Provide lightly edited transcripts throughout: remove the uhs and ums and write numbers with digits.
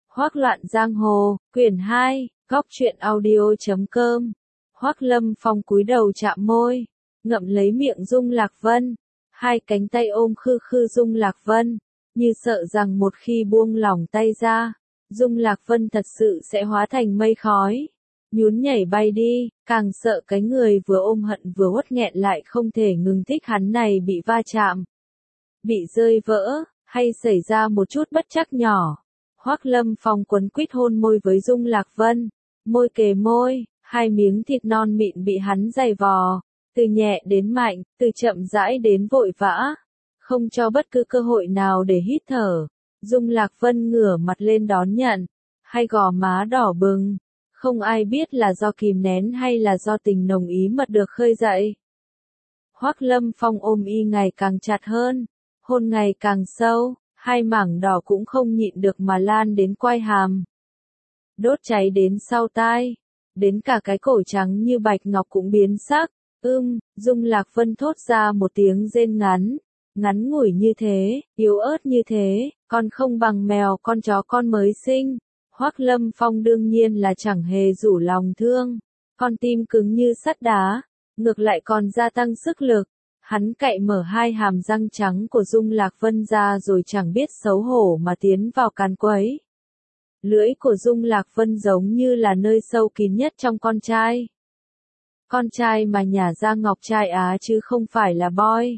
Hoác loạn giang hồ, quyển 2, góc truyện audio.com. Hoác Lâm Phong cúi đầu chạm môi, ngậm lấy miệng Dung Lạc Vân, hai cánh tay ôm khư khư Dung Lạc Vân, như sợ rằng một khi buông lỏng tay ra, Dung Lạc Vân thật sự sẽ hóa thành mây khói, nhún nhảy bay đi, càng sợ cái người vừa ôm hận vừa uất nghẹn lại không thể ngừng thích hắn này bị va chạm, bị rơi vỡ, hay xảy ra một chút bất trắc nhỏ. Hoác Lâm Phong quấn quýt hôn môi với Dung Lạc Vân, môi kề môi, hai miếng thịt non mịn bị hắn giày vò, từ nhẹ đến mạnh, từ chậm rãi đến vội vã, không cho bất cứ cơ hội nào để hít thở. Dung Lạc Vân ngửa mặt lên đón nhận, hai gò má đỏ bừng, không ai biết là do kìm nén hay là do tình nồng ý mật được khơi dậy. Hoác Lâm Phong ôm y ngày càng chặt hơn, hôn ngày càng sâu. Hai mảng đỏ cũng không nhịn được mà lan đến quai hàm. Đốt cháy đến sau tai. Đến cả cái cổ trắng như bạch ngọc cũng biến sắc. Dung Lạc Vân thốt ra một tiếng rên ngắn. Ngắn ngủi như thế, yếu ớt như thế, còn không bằng mèo con chó con mới sinh. Hoác Lâm Phong đương nhiên là chẳng hề rủ lòng thương. Con tim cứng như sắt đá, ngược lại còn gia tăng sức lực. Hắn cạy mở hai hàm răng trắng của Dung Lạc Vân ra rồi chẳng biết xấu hổ mà tiến vào càn quấy. Lưỡi của Dung Lạc Vân giống như là nơi sâu kín nhất trong con trai. Con trai mà nhả ra ngọc trai Á chứ không phải là boy.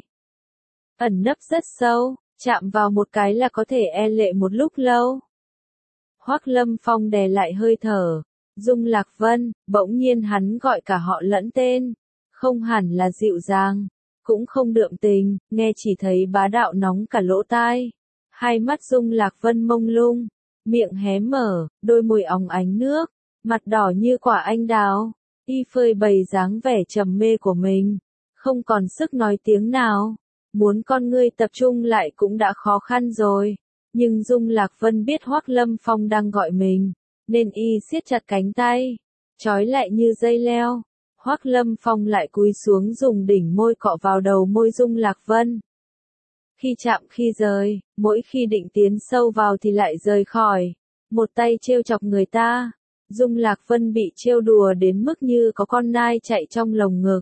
Ẩn nấp rất sâu, chạm vào một cái là có thể e lệ một lúc lâu. Hoác Lâm Phong đè lại hơi thở. Dung Lạc Vân, bỗng nhiên hắn gọi cả họ lẫn tên. Không hẳn là dịu dàng. Cũng không đượm tình, nghe chỉ thấy bá đạo nóng cả lỗ tai. Hai mắt Dung Lạc Vân mông lung, miệng hé mở, đôi môi óng ánh nước, mặt đỏ như quả anh đào. Y phơi bày dáng vẻ trầm mê của mình, không còn sức nói tiếng nào. Muốn con ngươi tập trung lại cũng đã khó khăn rồi. Nhưng Dung Lạc Vân biết Hoác Lâm Phong đang gọi mình, nên y siết chặt cánh tay, trói lại như dây leo. Hoác Lâm Phong lại cúi xuống dùng đỉnh môi cọ vào đầu môi Dung Lạc Vân. Khi chạm khi rời, mỗi khi định tiến sâu vào thì lại rời khỏi. Một tay trêu chọc người ta. Dung Lạc Vân bị trêu đùa đến mức như có con nai chạy trong lồng ngực.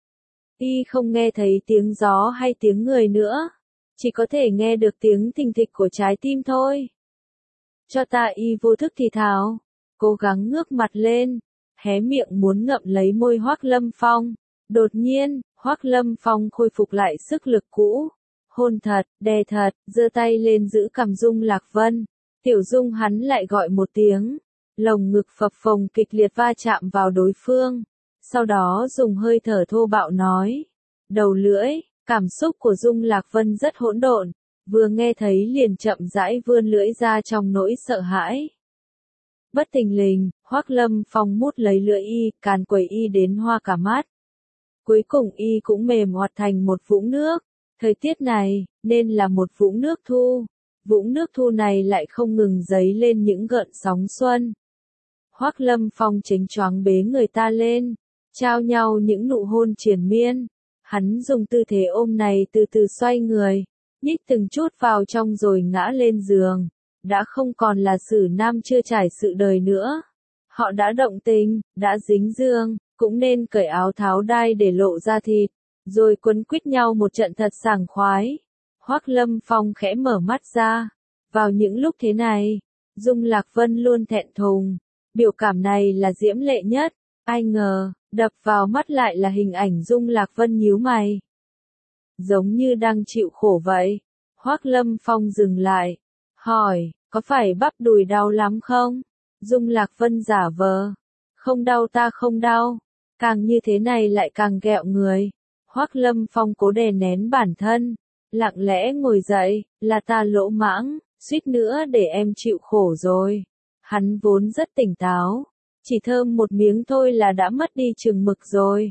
Y không nghe thấy tiếng gió hay tiếng người nữa. Chỉ có thể nghe được tiếng thình thịch của trái tim thôi. Cho ta, y vô thức thì thào. Cố gắng ngước mặt lên. Hé miệng muốn ngậm lấy môi Hoác Lâm Phong. Đột nhiên, Hoác Lâm Phong khôi phục lại sức lực cũ. Hôn thật, đè thật, giơ tay lên giữ cằm Dung Lạc Vân. Tiểu Dung hắn lại gọi một tiếng. Lồng ngực phập phồng kịch liệt va chạm vào đối phương. Sau đó dùng hơi thở thô bạo nói. Đầu lưỡi, cảm xúc của Dung Lạc Vân rất hỗn độn. Vừa nghe thấy liền chậm rãi vươn lưỡi ra trong nỗi sợ hãi. Bất thình lình, Hoác Lâm Phong mút lấy lưỡi y, càn quẩy y đến hoa cả mắt. Cuối cùng y cũng mềm hoạt thành một vũng nước. Thời tiết này, nên là một vũng nước thu. Vũng nước thu này lại không ngừng dấy lên những gợn sóng xuân. Hoác Lâm Phong chánh choáng bế người ta lên, trao nhau những nụ hôn triền miên. Hắn dùng tư thế ôm này từ từ xoay người, nhích từng chút vào trong rồi ngã lên giường. Đã không còn là Sử Nam chưa trải sự đời nữa. Họ đã động tình, đã dính dương, cũng nên cởi áo tháo đai để lộ ra thịt, rồi quấn quýt nhau một trận thật sảng khoái. Hoác Lâm Phong khẽ mở mắt ra. Vào những lúc thế này, Dung Lạc Vân luôn thẹn thùng. Biểu cảm này là diễm lệ nhất. Ai ngờ, đập vào mắt lại là hình ảnh Dung Lạc Vân nhíu mày. Giống như đang chịu khổ vậy. Hoác Lâm Phong dừng lại. Hỏi, có phải bắp đùi đau lắm không? Dung Lạc Vân giả vờ. Không đau, ta không đau. Càng như thế này lại càng ghẹo người. Hoác Lâm Phong cố đè nén bản thân. Lặng lẽ ngồi dậy, là ta lỗ mãng, suýt nữa để em chịu khổ rồi. Hắn vốn rất tỉnh táo. Chỉ thơm một miếng thôi là đã mất đi chừng mực rồi.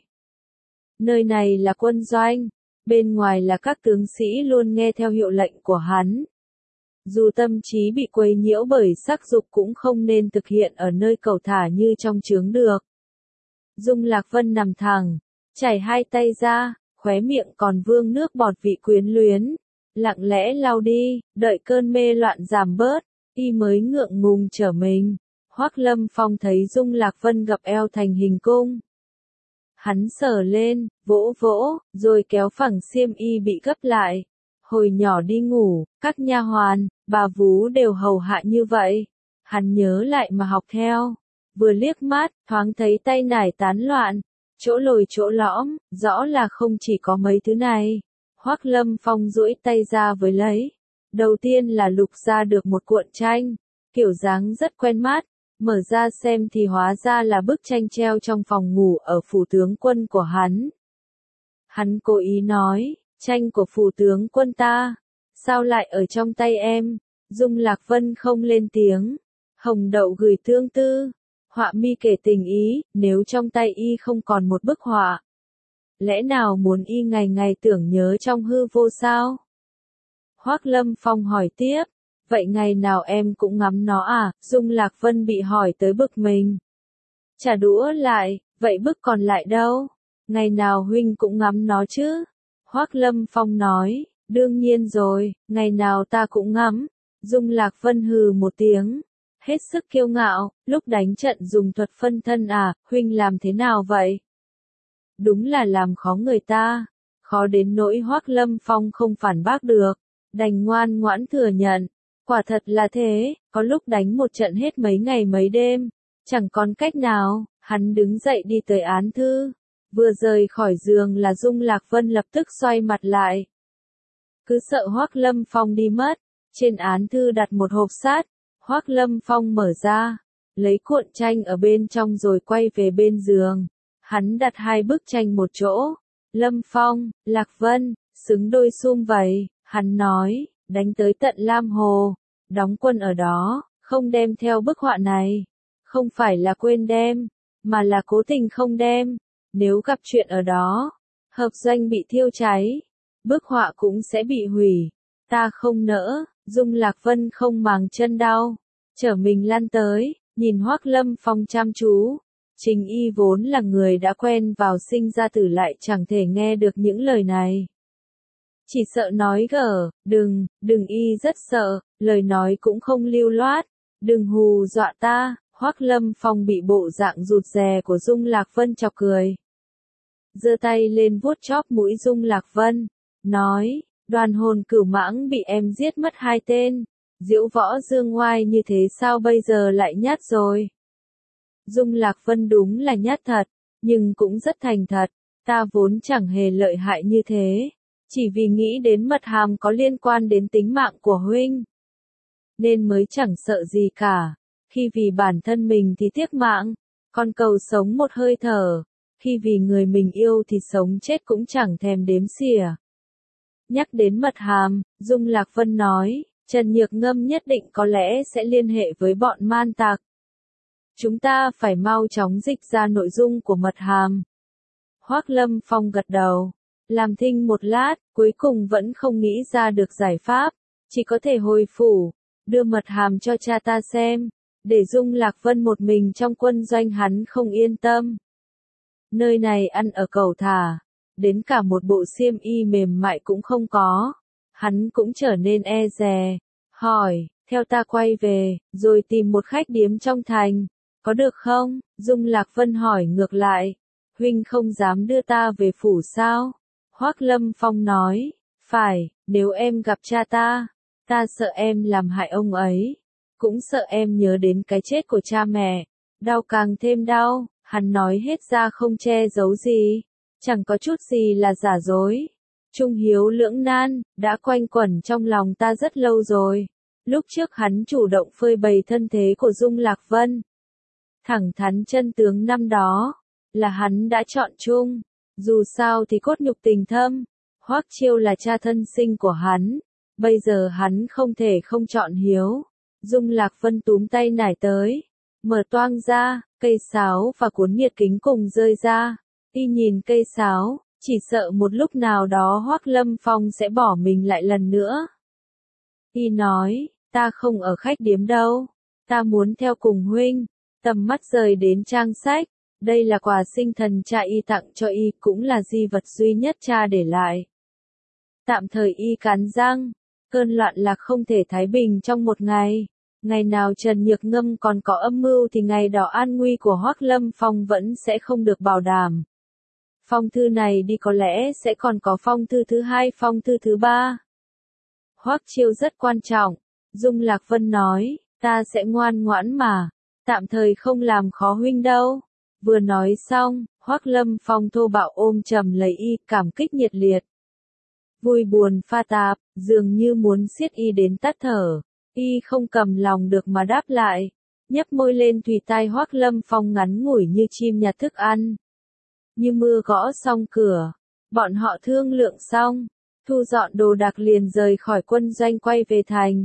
Nơi này là quân doanh. Bên ngoài là các tướng sĩ luôn nghe theo hiệu lệnh của hắn. Dù tâm trí bị quấy nhiễu bởi sắc dục cũng không nên thực hiện ở nơi cầu thả như trong trướng được. Dung Lạc Vân nằm thẳng, chảy hai tay ra, khóe miệng còn vương nước bọt vị quyến luyến. Lặng lẽ lau đi, đợi cơn mê loạn giảm bớt. Y mới ngượng ngùng trở mình. Hoắc Lâm Phong thấy Dung Lạc Vân gập eo thành hình cung. Hắn sờ lên, vỗ vỗ, rồi kéo phẳng xiêm y bị gấp lại. Hồi nhỏ đi ngủ, các nha hoàn, bà vú đều hầu hạ như vậy. Hắn nhớ lại mà học theo. Vừa liếc mắt, thoáng thấy tay nải tán loạn. Chỗ lồi chỗ lõm, rõ là không chỉ có mấy thứ này. Hoắc Lâm Phong duỗi tay ra với lấy. Đầu tiên là lục ra được một cuộn tranh. Kiểu dáng rất quen mắt. Mở ra xem thì hóa ra là bức tranh treo trong phòng ngủ ở phủ tướng quân của hắn. Hắn cố ý nói, tranh của phủ tướng quân ta, sao lại ở trong tay em? Dung Lạc Vân không lên tiếng. Hồng Đậu gửi tương tư. Họa mi kể tình ý, nếu trong tay y không còn một bức họa. Lẽ nào muốn y ngày ngày tưởng nhớ trong hư vô sao? Hoắc Lâm Phong hỏi tiếp. Vậy ngày nào em cũng ngắm nó à? Dung Lạc Vân bị hỏi tới bực mình. Trả đũa lại, vậy bức còn lại đâu? Ngày nào huynh cũng ngắm nó chứ? Hoắc Lâm Phong nói, đương nhiên rồi, ngày nào ta cũng ngắm. Dung Lạc Vân hừ một tiếng, hết sức kiêu ngạo, lúc đánh trận dùng thuật phân thân à, huynh làm thế nào vậy? Đúng là làm khó người ta, khó đến nỗi Hoắc Lâm Phong không phản bác được, đành ngoan ngoãn thừa nhận. Quả thật là thế, có lúc đánh một trận hết mấy ngày mấy đêm, chẳng còn cách nào, hắn đứng dậy đi tới án thư. Vừa rời khỏi giường là Dung Lạc Vân lập tức xoay mặt lại. Cứ sợ Hoắc Lâm Phong đi mất, trên án thư đặt một hộp sắt, Hoắc Lâm Phong mở ra, lấy cuộn tranh ở bên trong rồi quay về bên giường. Hắn đặt hai bức tranh một chỗ. Lâm Phong, Lạc Vân, xứng đôi sum vầy, hắn nói, đánh tới tận Lam Hồ, đóng quân ở đó, không đem theo bức họa này. Không phải là quên đem, mà là cố tình không đem. Nếu gặp chuyện ở đó, hợp doanh bị thiêu cháy, bức họa cũng sẽ bị hủy. Ta không nỡ. Dung Lạc Vân không màng chân đau, trở mình lăn tới, nhìn Hoắc Lâm Phong chăm chú. Trình y vốn là người đã quen vào sinh ra tử lại chẳng thể nghe được những lời này. Chỉ sợ nói gở, đừng y rất sợ, lời nói cũng không lưu loát, đừng hù dọa ta. Hoắc Lâm Phong bị bộ dạng rụt rè của Dung Lạc Vân chọc cười. Giơ tay lên vuốt chóp mũi Dung Lạc Vân, nói, Đoàn Hồn Cửu Mãng bị em giết mất 2 tên, diễu võ dương ngoai như thế sao bây giờ lại nhát rồi? Dung Lạc Vân đúng là nhát thật, nhưng cũng rất thành thật, ta vốn chẳng hề lợi hại như thế, chỉ vì nghĩ đến mật hàm có liên quan đến tính mạng của huynh, nên mới chẳng sợ gì cả. Khi vì bản thân mình thì tiếc mạng, còn cầu sống một hơi thở, khi vì người mình yêu thì sống chết cũng chẳng thèm đếm xỉa. Nhắc đến mật hàm, Dung Lạc Vân nói, Trần Nhược Ngâm nhất định có lẽ sẽ liên hệ với bọn man tặc. Chúng ta phải mau chóng dịch ra nội dung của mật hàm. Hoắc Lâm Phong gật đầu, làm thinh một lát, cuối cùng vẫn không nghĩ ra được giải pháp, chỉ có thể hồi phủ, đưa mật hàm cho cha ta xem, để Dung Lạc Vân một mình trong quân doanh hắn không yên tâm. Nơi này ăn ở cẩu thả, đến cả một bộ xiêm y mềm mại cũng không có, hắn cũng trở nên e dè, hỏi, theo ta quay về, rồi tìm một khách điếm trong thành, có được không? Dung Lạc Vân hỏi ngược lại, huynh không dám đưa ta về phủ sao? Hoắc Lâm Phong nói, phải, nếu em gặp cha ta sợ em làm hại ông ấy, cũng sợ em nhớ đến cái chết của cha mẹ, đau càng thêm đau. Hắn nói hết ra không che giấu gì, chẳng có chút gì là giả dối. Trung hiếu lưỡng nan, đã quanh quẩn trong lòng ta rất lâu rồi. Lúc trước hắn chủ động phơi bày thân thế của Dung Lạc Vân. Thẳng thắn chân tướng năm đó, là hắn đã chọn chung. Dù sao thì cốt nhục tình thâm, Hoắc Chiêu là cha thân sinh của hắn. Bây giờ hắn không thể không chọn hiếu. Dung Lạc Vân túm tay nải tới, mở toang ra, cây sáo và cuốn nhiệt kính cùng rơi ra. Y nhìn cây sáo, chỉ sợ một lúc nào đó Hoắc Lâm Phong sẽ bỏ mình lại lần nữa. Y nói, ta không ở khách điếm đâu, ta muốn theo cùng huynh. Tầm mắt rời đến trang sách, đây là quà sinh thần cha y tặng cho y, cũng là di vật duy nhất cha để lại. Tạm thời y cắn răng, cơn loạn lạc không thể thái bình trong một ngày, Ngày nào Trần Nhược Ngâm còn có âm mưu thì ngày đó an nguy của Hoắc Lâm Phong vẫn sẽ không được bảo đảm. Phong thư này đi có lẽ sẽ còn có phong thư thứ hai, phong thư thứ ba. Hoắc Chiêu rất quan trọng, Dung Lạc Vân nói, ta sẽ ngoan ngoãn mà, tạm thời không làm khó huynh đâu. Vừa nói xong, Hoắc Lâm Phong thô bạo ôm chầm lấy y, cảm kích nhiệt liệt. Vui buồn pha tạp, dường như muốn siết y đến tắt thở, y không cầm lòng được mà đáp lại, nhấp môi lên thùy tai Hoắc Lâm Phong ngắn ngủi như chim nhặt thức ăn. Như mưa gõ xong cửa, bọn họ thương lượng xong, thu dọn đồ đạc liền rời khỏi quân doanh quay về thành.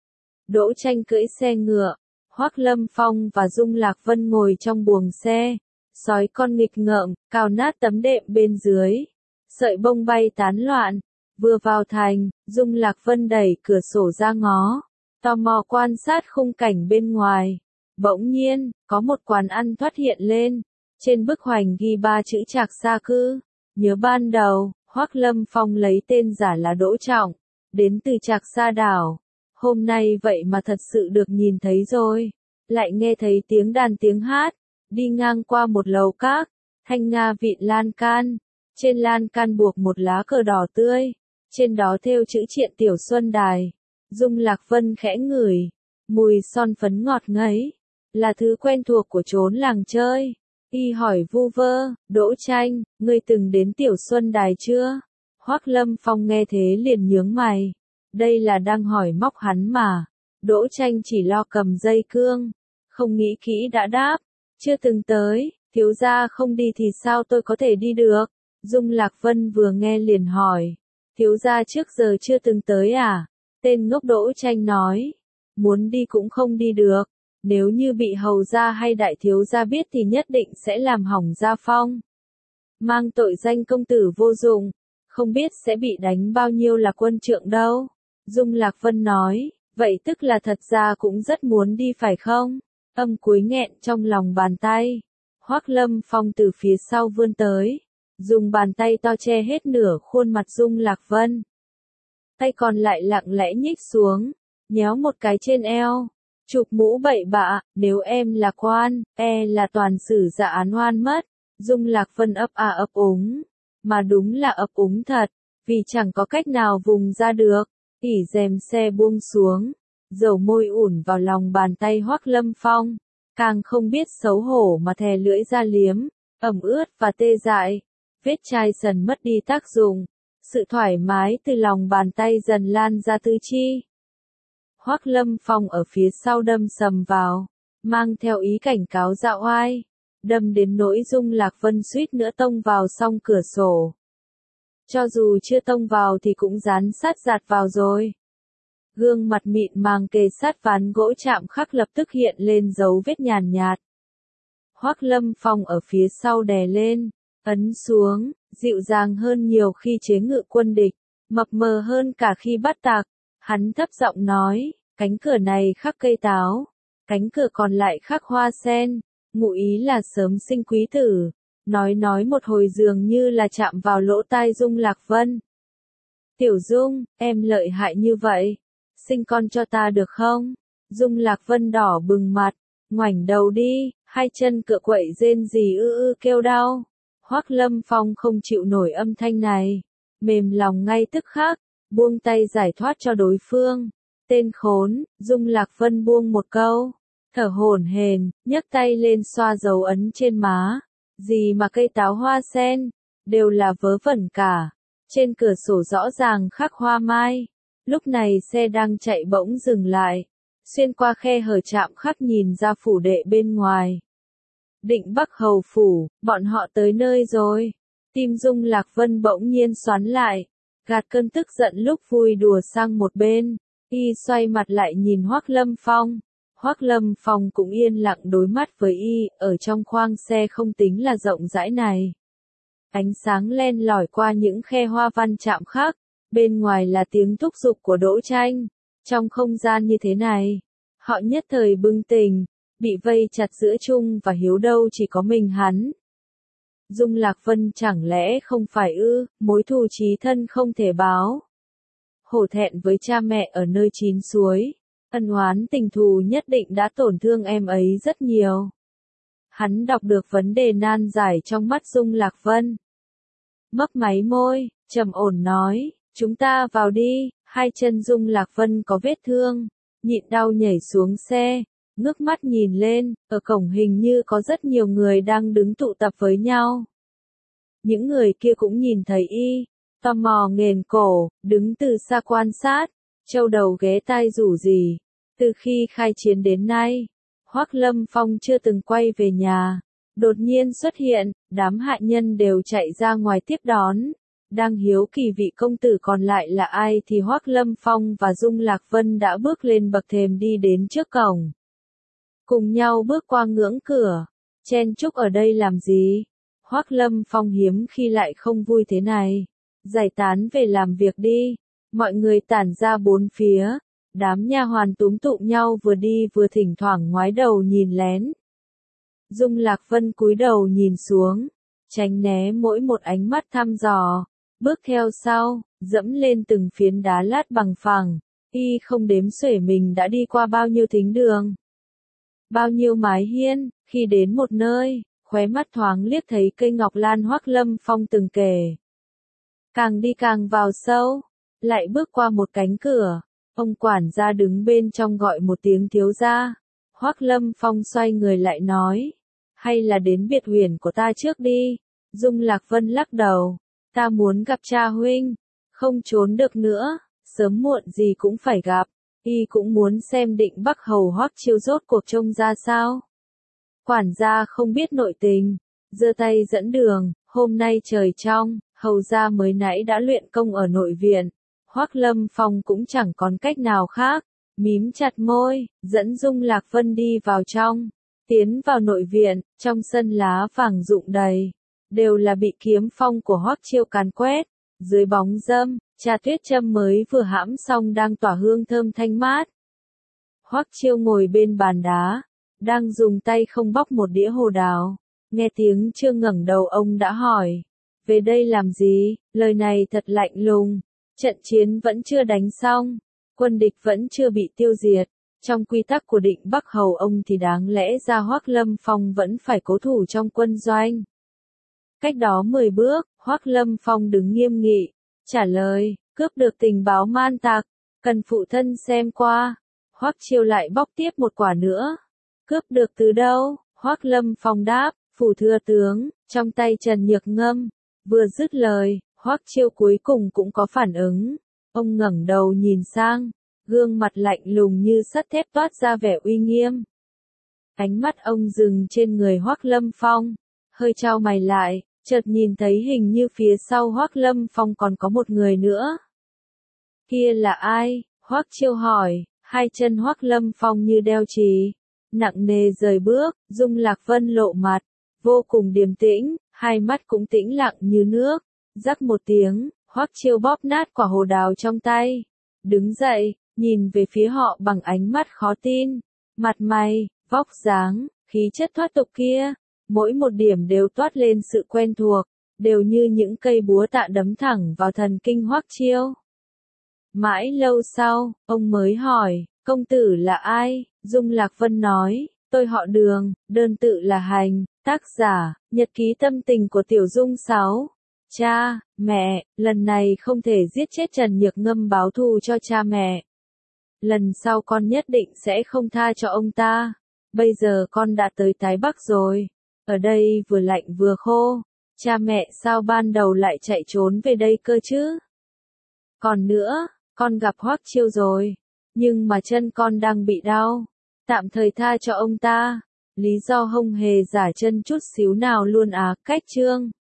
Đỗ Tranh cưỡi xe ngựa, Hoắc Lâm Phong và Dung Lạc Vân ngồi trong buồng xe, sói con nghịch ngợm, cào nát tấm đệm bên dưới, sợi bông bay tán loạn. Vừa vào thành, Dung Lạc Vân đẩy cửa sổ ra ngó, tò mò quan sát khung cảnh bên ngoài. Bỗng nhiên, có một quán ăn thoát hiện lên, trên bức hoành ghi 3 chữ Trạc Sa Cư. Nhớ ban đầu, Hoắc Lâm Phong lấy tên giả là Đỗ Trọng, đến từ Trạc Sa đảo. Hôm nay vậy mà thật sự được nhìn thấy rồi, lại nghe thấy tiếng đàn tiếng hát, đi ngang qua một lầu các, thanh nga vịn lan can, trên lan can buộc một lá cờ đỏ tươi, trên đó thêu chữ Triện Tiểu Xuân Đài. Dung Lạc Vân khẽ ngửi, mùi son phấn ngọt ngấy, là thứ quen thuộc của chốn làng chơi. Y hỏi vu vơ, Đỗ Tranh, ngươi từng đến Tiểu Xuân Đài chưa? Hoắc Lâm Phong nghe thế liền nhướng mày, đây là đang hỏi móc hắn mà. Đỗ Tranh chỉ lo cầm dây cương, không nghĩ kỹ đã đáp, chưa từng tới, thiếu gia không đi thì sao tôi có thể đi được? Dung Lạc Vân vừa nghe liền hỏi, thiếu gia trước giờ chưa từng tới à? Tên ngốc Đỗ Tranh nói, muốn đi cũng không đi được, nếu như bị hầu gia hay đại thiếu gia biết thì nhất định sẽ làm hỏng gia phong. Mang tội danh công tử vô dụng, không biết sẽ bị đánh bao nhiêu là quân trượng đâu. Dung Lạc Vân nói, vậy tức là thật ra cũng rất muốn đi phải không? Âm cuối nghẹn trong lòng bàn tay. Hoắc Lâm Phong từ phía sau vươn tới, dùng bàn tay to che hết nửa khuôn mặt Dung Lạc Vân. Tay còn lại lặng lẽ nhích xuống, nhéo một cái trên eo, chụp mũ bậy bạ, nếu em là quan, là toàn xử dạ án oan mất. Dung Lạc Vân ấp à ấp úng, mà đúng là ấp úng thật, vì chẳng có cách nào vùng ra được. Ỉ rèm xe buông xuống, dầu môi ủn vào lòng bàn tay Hoắc Lâm Phong, càng không biết xấu hổ mà thè lưỡi ra liếm, ẩm ướt và tê dại, vết chai dần mất đi tác dụng, sự thoải mái từ lòng bàn tay dần lan ra tứ chi. Hoắc Lâm Phong ở phía sau đâm sầm vào, mang theo ý cảnh cáo dạ oai, đâm đến nỗi Dung Lạc Vân suýt nữa tông vào song cửa sổ. Cho dù chưa tông vào thì cũng dán sát giạt vào rồi. Gương mặt mịn màng kề sát ván gỗ chạm khắc lập tức hiện lên dấu vết nhàn nhạt. Hoắc Lâm Phong ở phía sau đè lên, ấn xuống, dịu dàng hơn nhiều khi chế ngự quân địch, mập mờ hơn cả khi bắt tạc. Hắn thấp giọng nói, cánh cửa này khắc cây táo, cánh cửa còn lại khắc hoa sen, ngụ ý là sớm sinh quý tử. Nói một hồi dường như là chạm vào lỗ tai Dung Lạc Vân. Tiểu Dung, em lợi hại như vậy, sinh con cho ta được không? Dung Lạc Vân đỏ bừng mặt, ngoảnh đầu đi, hai chân cựa quậy rên rỉ kêu đau. Hoắc Lâm Phong không chịu nổi âm thanh này, mềm lòng ngay tức khắc, buông tay giải thoát cho đối phương. Tên khốn, Dung Lạc Vân buông một câu, thở hổn hển, nhấc tay lên xoa dấu ấn trên má. Gì mà cây táo hoa sen, đều là vớ vẩn cả. Trên cửa sổ rõ ràng khắc hoa mai. Lúc này xe đang chạy bỗng dừng lại. Xuyên qua khe hở chạm khắc nhìn ra phủ đệ bên ngoài. Định Bắc Hầu phủ, bọn họ tới nơi rồi. Tim Dung Lạc Vân bỗng nhiên xoắn lại, gạt cơn tức giận lúc vui đùa sang một bên. Y xoay mặt lại nhìn Hoắc Lâm Phong. Hoắc Lâm Phong cũng yên lặng đối mắt với y, ở trong khoang xe không tính là rộng rãi này. Ánh sáng len lỏi qua những khe hoa văn chạm khắc, bên ngoài là tiếng thúc giục của Đỗ Tranh. Trong không gian như thế này, họ nhất thời bừng tỉnh, bị vây chặt giữa Trung và Hiếu đâu chỉ có mình hắn. Dung Lạc Vân chẳng lẽ không phải mối thù chí thân không thể báo. Hổ thẹn với cha mẹ ở nơi chín suối, Ân oán tình thù nhất định đã tổn thương em ấy rất nhiều. Hắn đọc được vấn đề nan giải trong mắt Dung Lạc Vân. Mấp máy môi, trầm ổn nói, chúng ta vào đi. Hai chân Dung Lạc Vân có vết thương, nhịn đau nhảy xuống xe, ngước mắt nhìn lên, ở cổng hình như có rất nhiều người đang đứng tụ tập với nhau. Những người kia cũng nhìn thấy y, tò mò nghền cổ, đứng từ xa quan sát, châu đầu ghé tai rủ rỉ. Từ khi khai chiến đến nay, Hoắc Lâm Phong chưa từng quay về nhà, đột nhiên xuất hiện, đám hạ nhân đều chạy ra ngoài tiếp đón. Đang hiếu kỳ vị công tử còn lại là ai thì Hoắc Lâm Phong và Dung Lạc Vân đã bước lên bậc thềm đi đến trước cổng. Cùng nhau bước qua ngưỡng cửa, chen chúc ở đây làm gì? Hoắc Lâm Phong hiếm khi lại không vui thế này. Giải tán về làm việc đi. Mọi người tản ra bốn phía. Đám nha hoàn túm tụm nhau vừa đi vừa thỉnh thoảng ngoái đầu nhìn lén. Dung Lạc Vân cúi đầu nhìn xuống, tránh né mỗi một ánh mắt thăm dò. Bước theo sau, dẫm lên từng phiến đá lát bằng phẳng, y không đếm xuể mình đã đi qua bao nhiêu thính đường, bao nhiêu mái hiên, khi đến một nơi, khóe mắt thoáng liếc thấy cây ngọc lan Hoắc Lâm Phong từng kể. Càng đi càng vào sâu, lại bước qua một cánh cửa, ông quản gia đứng bên trong gọi một tiếng thiếu gia. Hoắc Lâm Phong xoay người lại nói, hay là đến biệt huyền của ta trước đi. Dung Lạc Vân lắc đầu. Ta muốn gặp cha huynh, không trốn được nữa, sớm muộn gì cũng phải gặp, y cũng muốn xem Định Bắc hầu Hoắc Chiêu rốt cuộc trông ra sao. Quản gia không biết nội tình, giơ tay dẫn đường, hôm nay trời trong, hầu gia mới nãy đã luyện công ở nội viện, Hoắc Lâm Phong cũng chẳng còn cách nào khác, mím chặt môi, dẫn Dung Lạc Vân đi vào trong, tiến vào nội viện, trong sân lá vàng rụng đầy. Đều là bị kiếm phong của Hoắc Chiêu càn quét, dưới bóng râm, trà tuyết châm mới vừa hãm xong đang tỏa hương thơm thanh mát. Hoắc Chiêu ngồi bên bàn đá, đang dùng tay không bóc một đĩa hồ đào, nghe tiếng chưa ngẩng đầu ông đã hỏi, về đây làm gì? Lời này thật lạnh lùng, trận chiến vẫn chưa đánh xong, quân địch vẫn chưa bị tiêu diệt, trong quy tắc của Định Bắc hầu ông thì đáng lẽ ra Hoắc Lâm Phong vẫn phải cố thủ trong quân doanh. Cách đó 10 bước, Hoắc Lâm Phong đứng nghiêm nghị, trả lời, cướp được tình báo man tặc, cần phụ thân xem qua. Hoắc Chiêu lại bóc tiếp một quả nữa. Cướp được từ đâu? Hoắc Lâm Phong đáp, phủ thừa tướng, trong tay Trần Nhược Ngâm. Vừa dứt lời, Hoắc Chiêu cuối cùng cũng có phản ứng. Ông ngẩng đầu nhìn sang, gương mặt lạnh lùng như sắt thép toát ra vẻ uy nghiêm. Ánh mắt ông dừng trên người Hoắc Lâm Phong, hơi chau mày lại, chợt nhìn thấy hình như phía sau Hoắc Lâm Phong còn có một người nữa. Kia là ai? Hoắc Chiêu hỏi, hai chân Hoắc Lâm Phong như đeo chì, nặng nề rời bước, Dung Lạc Vân lộ mặt, vô cùng điềm tĩnh, hai mắt cũng tĩnh lặng như nước. Rắc một tiếng, Hoắc Chiêu bóp nát quả hồ đào trong tay, đứng dậy, nhìn về phía họ bằng ánh mắt khó tin, mặt mày, vóc dáng, khí chất thoát tục kia, mỗi một điểm đều toát lên sự quen thuộc, đều như những cây búa tạ đấm thẳng vào thần kinh Hoắc Chiêu. Mãi lâu sau, ông mới hỏi, công tử là ai? Dung Lạc Vân nói, tôi họ Đường, đơn tự là Hành, tác giả, nhật ký tâm tình của Tiểu Dung 6. Cha, mẹ, lần này không thể giết chết Trần Nhược Ngâm báo thù cho cha mẹ. Lần sau con nhất định sẽ không tha cho ông ta. Bây giờ con đã tới Tái Bắc rồi. Ở đây vừa lạnh vừa khô. Cha mẹ sao ban đầu lại chạy trốn về đây cơ chứ? Còn nữa, con gặp Hoắc Chiêu rồi. Nhưng mà chân con đang bị đau. Tạm thời tha cho ông ta. Lý do không hề giả chân chút xíu nào luôn cách chương.